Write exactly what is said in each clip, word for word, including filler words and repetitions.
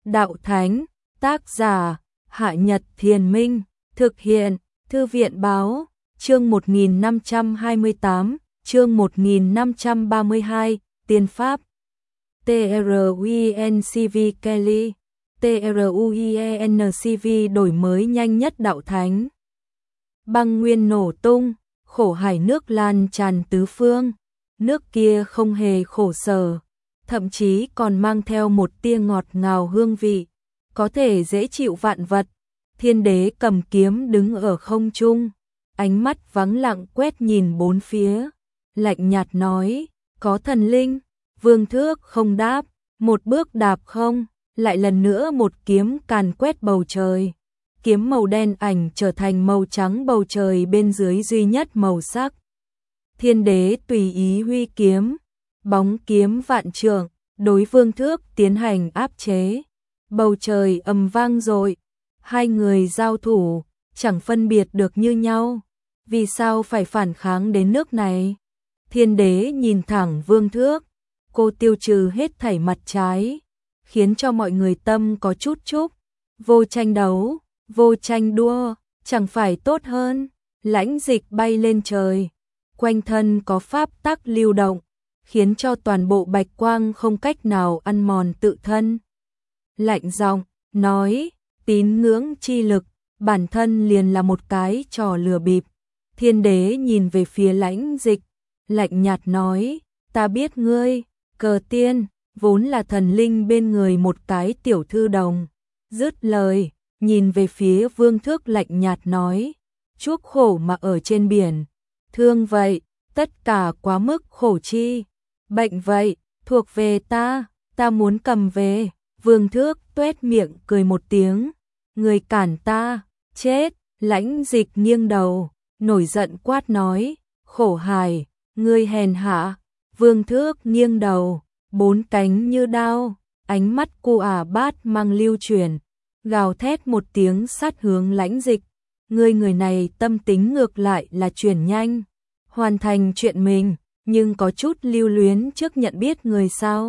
Đạo Thánh, tác giả, Hạ Nhật Thiền Minh, thực hiện, Thư viện Báo, chương một nghìn năm trăm hai mươi tám, chương một nghìn năm trăm ba mươi hai, Tiên Pháp. T R U I N C V Kelly, T R U I N C V đổi mới nhanh nhất Đạo Thánh. Băng nguyên nổ tung, khổ hải nước lan tràn tứ phương, nước kia không hề khổ sở, thậm chí còn mang theo một tia ngọt ngào hương vị, có thể dễ chịu vạn vật. Thiên đế cầm kiếm đứng ở không trung, ánh mắt vắng lặng quét nhìn bốn phía, lạnh nhạt nói, có thần linh. Vương Thước không đáp, một bước đạp không, lại lần nữa một kiếm càn quét bầu trời. Kiếm màu đen ảnh trở thành màu trắng, bầu trời bên dưới duy nhất màu sắc. Thiên đế tùy ý huy kiếm, bóng kiếm vạn trượng, đối Vương Thước tiến hành áp chế. Bầu trời ầm vang dội, hai người giao thủ, chẳng phân biệt được như nhau. Vì sao phải phản kháng đến nước này? Thiên đế nhìn thẳng Vương Thước, cô tiêu trừ hết thảy mặt trái, khiến cho mọi người tâm có chút chúc. Vô tranh đấu, vô tranh đua, chẳng phải tốt hơn? Lãnh dịch bay lên trời, quanh thân có pháp tắc lưu động, khiến cho toàn bộ bạch quang không cách nào ăn mòn tự thân. Lạnh giọng nói, tín ngưỡng chi lực, bản thân liền là một cái trò lừa bịp. Thiên đế nhìn về phía lãnh dịch, lạnh nhạt nói, ta biết ngươi, Cờ Tiên, vốn là thần linh bên người một cái tiểu thư đồng. Dứt lời, nhìn về phía Vương Thước lạnh nhạt nói, chuốc khổ mà ở trên biển, thương vậy, tất cả quá mức khổ chi, bệnh vậy, thuộc về ta, ta muốn cầm về. Vương Thước tuét miệng cười một tiếng, người cản ta, chết. Lãnh dịch nghiêng đầu, nổi giận quát nói, khổ hài, ngươi hèn hạ. Vương Thước nghiêng đầu, bốn cánh như đao, ánh mắt cu ả bát mang lưu chuyển, gào thét một tiếng sát hướng lãnh dịch. Ngươi người này tâm tính ngược lại là chuyển nhanh, hoàn thành chuyện mình, nhưng có chút lưu luyến trước nhận biết người sao.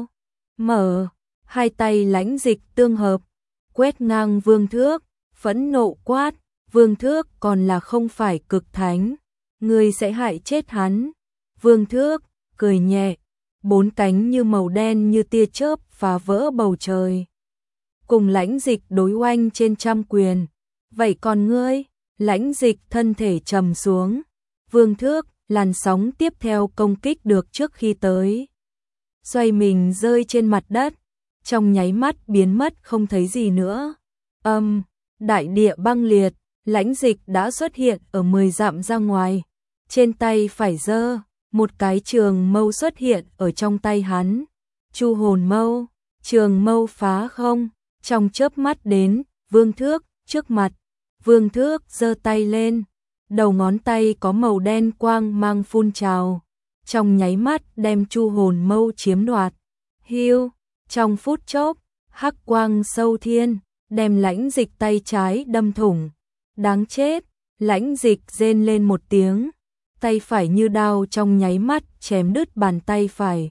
Mở, hai tay lãnh dịch tương hợp, quét ngang Vương Thước, phẫn nộ quát, Vương Thước còn là không phải cực thánh, ngươi sẽ hại chết hắn. Vương Thước cười nhẹ, bốn cánh như màu đen như tia chớp phá vỡ bầu trời, cùng lãnh dịch đối oanh trên trăm quyền. Vậy còn ngươi? Lãnh dịch thân thể trầm xuống. Vương Thước, làn sóng tiếp theo công kích được trước khi tới, xoay mình rơi trên mặt đất, trong nháy mắt biến mất không thấy gì nữa. Âm, đại địa băng liệt, lãnh dịch đã xuất hiện ở mười dặm ra ngoài, trên tay phải giơ một cái trường mâu xuất hiện ở trong tay hắn. Chu hồn mâu, trường mâu phá không, trong chớp mắt đến Vương Thước trước mặt. Vương Thước giơ tay lên, đầu ngón tay có màu đen quang mang phun trào, trong nháy mắt đem chu hồn mâu chiếm đoạt. Hiu, trong phút chốc, hắc quang sâu thiên, đem lãnh dịch tay trái đâm thủng. Đáng chết, lãnh dịch rên lên một tiếng, tay phải như đao trong nháy mắt chém đứt bàn tay phải.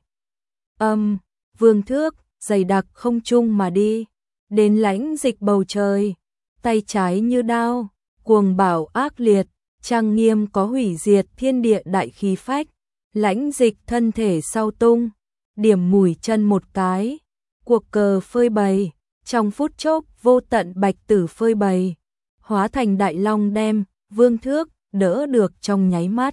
Âm, Vương Thước dày đặc không trung mà đi, đến lãnh dịch bầu trời, tay trái như đao, cuồng bạo ác liệt, trang nghiêm có hủy diệt thiên địa đại khí phách. Lãnh dịch thân thể sau tung, điểm mũi chân một cái, cuộc cờ phơi bày, trong phút chốc vô tận bạch tử phơi bày, hóa thành đại long đem Vương Thước đỡ được trong nháy mắt.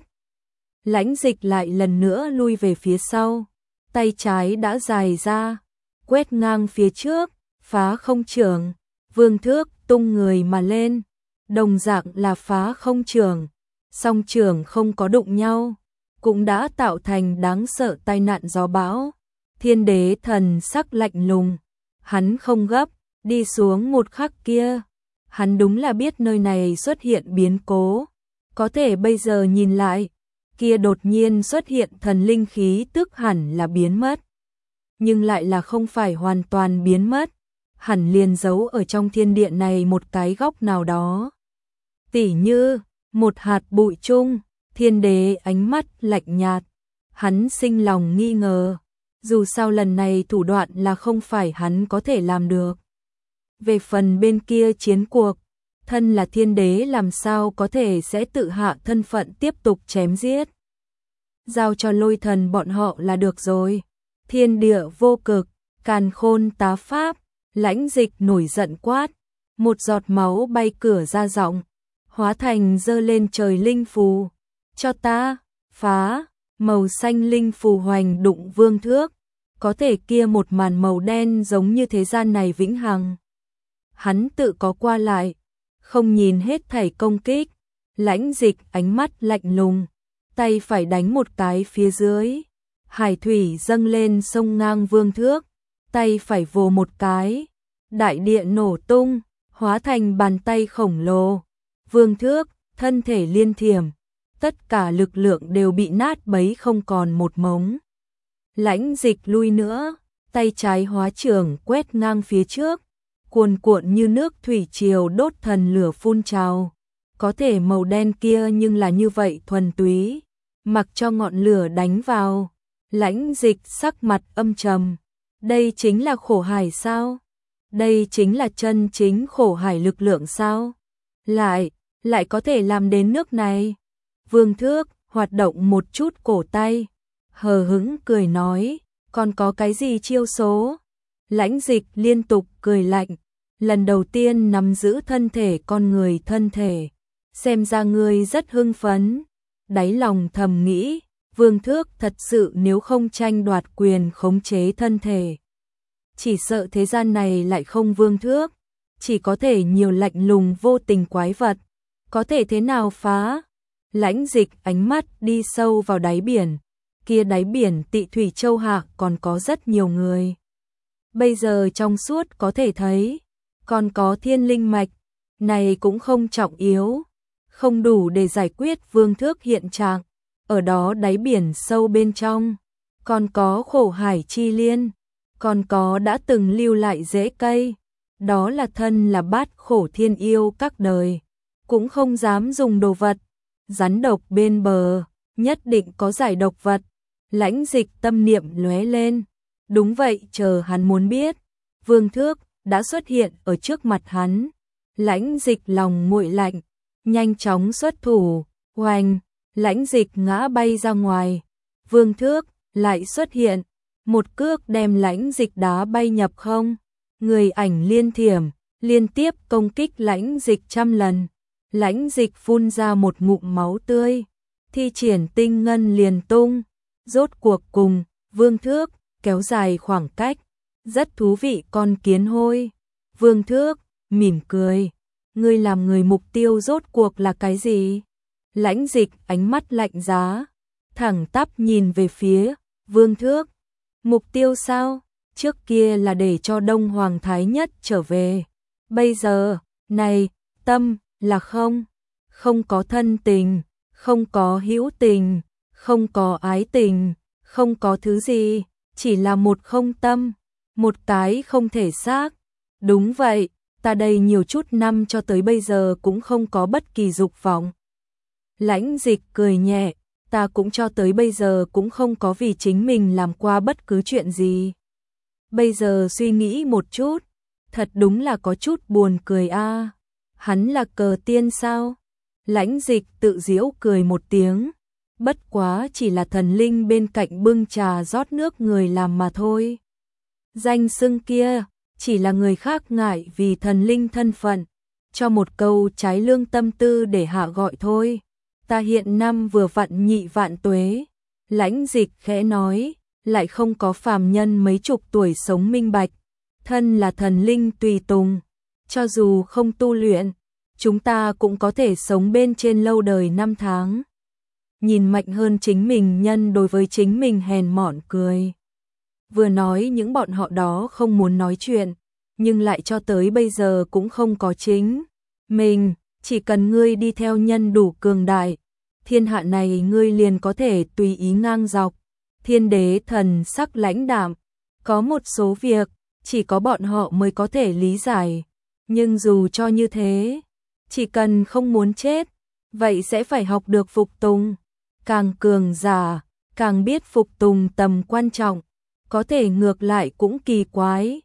Lãnh dịch lại lần nữa lui về phía sau, tay trái đã dài ra, quét ngang phía trước, phá không trường. Vương Thước tung người mà lên, đồng dạng là phá không trường, song trường không có đụng nhau, cũng đã tạo thành đáng sợ tai nạn gió bão. Thiên đế thần sắc lạnh lùng, hắn không gấp, đi xuống một khắc kia, hắn đúng là biết nơi này xuất hiện biến cố, có thể bây giờ nhìn lại, kia đột nhiên xuất hiện thần linh khí tức hẳn là biến mất, nhưng lại là không phải hoàn toàn biến mất, hẳn liền giấu ở trong thiên địa này một cái góc nào đó. Tỉ như một hạt bụi chung. Thiên đế ánh mắt lạnh nhạt, hắn sinh lòng nghi ngờ, dù sao lần này thủ đoạn là không phải hắn có thể làm được. Về phần bên kia chiến cuộc, thân là thiên đế làm sao có thể sẽ tự hạ thân phận tiếp tục chém giết. Giao cho lôi thần bọn họ là được rồi. Thiên địa vô cực, càn khôn tá pháp, Lãnh Dịch nổi giận quát, một giọt máu bay cửa ra giọng, hóa thành dơ lên trời linh phù, cho ta, phá, màu xanh linh phù hoành đụng Vương Thước, có thể kia một màn màu đen giống như thế gian này vĩnh hằng. Hắn tự có qua lại, không nhìn hết thảy công kích, Lãnh Dịch ánh mắt lạnh lùng, tay phải đánh một cái phía dưới, hải thủy dâng lên sông ngang Vương Thước, tay phải vồ một cái, đại địa nổ tung, hóa thành bàn tay khổng lồ. Vương Thước, thân thể liên thiểm, tất cả lực lượng đều bị nát bấy không còn một mống. Lãnh Dịch lui nữa, tay trái hóa trưởng quét ngang phía trước, cuồn cuộn như nước thủy triều đốt thần lửa phun trào. Có thể màu đen kia nhưng là như vậy thuần túy, mặc cho ngọn lửa đánh vào. Lãnh Dịch sắc mặt âm trầm, đây chính là khổ hải sao? Đây chính là chân chính khổ hải lực lượng sao? Lại, lại có thể làm đến nước này. Vương Thước hoạt động một chút cổ tay, hờ hững cười nói, còn có cái gì chiêu số? Lãnh Dịch liên tục cười lạnh, lần đầu tiên nắm giữ thân thể con người thân thể, xem ra ngươi rất hưng phấn. Đáy lòng thầm nghĩ, Vương Thước thật sự nếu không tranh đoạt quyền khống chế thân thể, chỉ sợ thế gian này lại không Vương Thước, chỉ có thể nhiều lạnh lùng vô tình quái vật, có thể thế nào phá? Lãnh Dịch ánh mắt đi sâu vào đáy biển, kia đáy biển Tị Thủy Châu hạ còn có rất nhiều người. Bây giờ trong suốt có thể thấy, còn có thiên linh mạch, này cũng không trọng yếu, không đủ để giải quyết Vương Thước hiện trạng. Ở đó đáy biển sâu bên trong, còn có khổ hải chi liên, còn có đã từng lưu lại rễ cây, đó là thân là bát khổ thiên yêu các đời, cũng không dám dùng đồ vật. Rắn độc bên bờ, nhất định có giải độc vật. Lãnh Dịch tâm niệm lóe lên, đúng vậy, chờ hắn muốn biết, Vương Thước đã xuất hiện ở trước mặt hắn. Lãnh Dịch lòng nguội lạnh, nhanh chóng xuất thủ, oanh, Lãnh Dịch ngã bay ra ngoài. Vương Thước lại xuất hiện, một cước đem Lãnh Dịch đá bay nhập không. Người ảnh liên thiểm, liên tiếp công kích Lãnh Dịch trăm lần. Lãnh Dịch phun ra một ngụm máu tươi, thi triển tinh ngân liền tung, rốt cuộc cùng Vương Thước kéo dài khoảng cách, rất thú vị con kiến hôi. Vương Thước mỉm cười, ngươi làm người mục tiêu rốt cuộc là cái gì? Lãnh Dịch ánh mắt lạnh giá, thẳng tắp nhìn về phía Vương Thước. Mục tiêu sao? Trước kia là để cho Đông Hoàng Thái Nhất trở về, bây giờ, này, tâm là không, không có thân tình, không có hữu tình, không có ái tình, không có thứ gì, chỉ là một không tâm, một cái không thể xác. Đúng vậy, ta đây nhiều chút năm cho tới bây giờ cũng không có bất kỳ dục vọng. Lãnh Dịch cười nhẹ, ta cũng cho tới bây giờ cũng không có vì chính mình làm qua bất cứ chuyện gì. Bây giờ suy nghĩ một chút, thật đúng là có chút buồn cười a. À. Hắn là cờ tiên sao? Lãnh Dịch tự giễu cười một tiếng, bất quá chỉ là thần linh bên cạnh bưng trà rót nước người làm mà thôi. Danh xưng kia, chỉ là người khác ngại vì thần linh thân phận, cho một câu trái lương tâm tư để hạ gọi thôi. Ta hiện năm vừa vặn nhị vạn tuế. Lãnh Dịch khẽ nói, lại không có phàm nhân mấy chục tuổi sống minh bạch, thân là thần linh tùy tùng, cho dù không tu luyện, chúng ta cũng có thể sống bên trên lâu đời năm tháng. Nhìn mạnh hơn chính mình nhân đối với chính mình hèn mọn cười. Vừa nói những bọn họ đó không muốn nói chuyện, nhưng lại cho tới bây giờ cũng không có chính mình, chỉ cần ngươi đi theo nhân đủ cường đại, thiên hạ này ngươi liền có thể tùy ý ngang dọc. Thiên đế thần sắc lãnh đạm, có một số việc, chỉ có bọn họ mới có thể lý giải, nhưng dù cho như thế, chỉ cần không muốn chết, vậy sẽ phải học được phục tùng. Càng cường giả, càng biết phục tùng tầm quan trọng, có thể ngược lại cũng kỳ quái.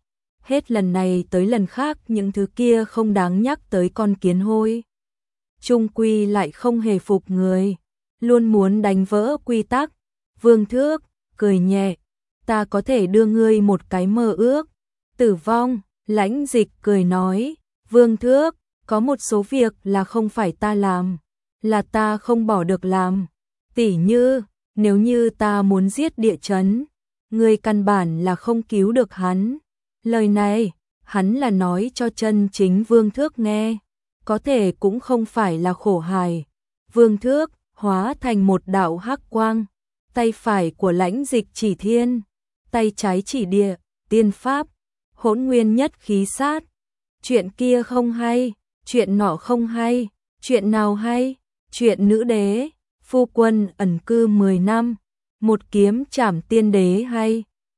hết lần này tới lần khác những thứ kia không đáng nhắc tới con kiến hôi. Trung quy lại không hề phục người, luôn muốn đánh vỡ quy tắc. Vương Thước cười nhẹ, ta có thể đưa ngươi một cái mơ ước. Tử vong, Lãnh Dịch cười nói, Vương Thước, có một số việc là không phải ta làm, là ta không bỏ được làm. Tỉ như, nếu như ta muốn giết Địa Chấn, ngươi căn bản là không cứu được hắn. Lời này, hắn là nói cho chân chính Vương Thước nghe, có thể cũng không phải là khổ hài. Vương Thước hóa thành một đạo hắc quang, tay phải của Lãnh Dịch chỉ thiên, tay trái chỉ địa, tiên pháp, hỗn nguyên nhất khí sát. Chuyện kia không hay, chuyện nọ không hay, chuyện nào hay? Chuyện nữ đế, phu quân ẩn cư mười năm, một kiếm trảm tiên đế hay?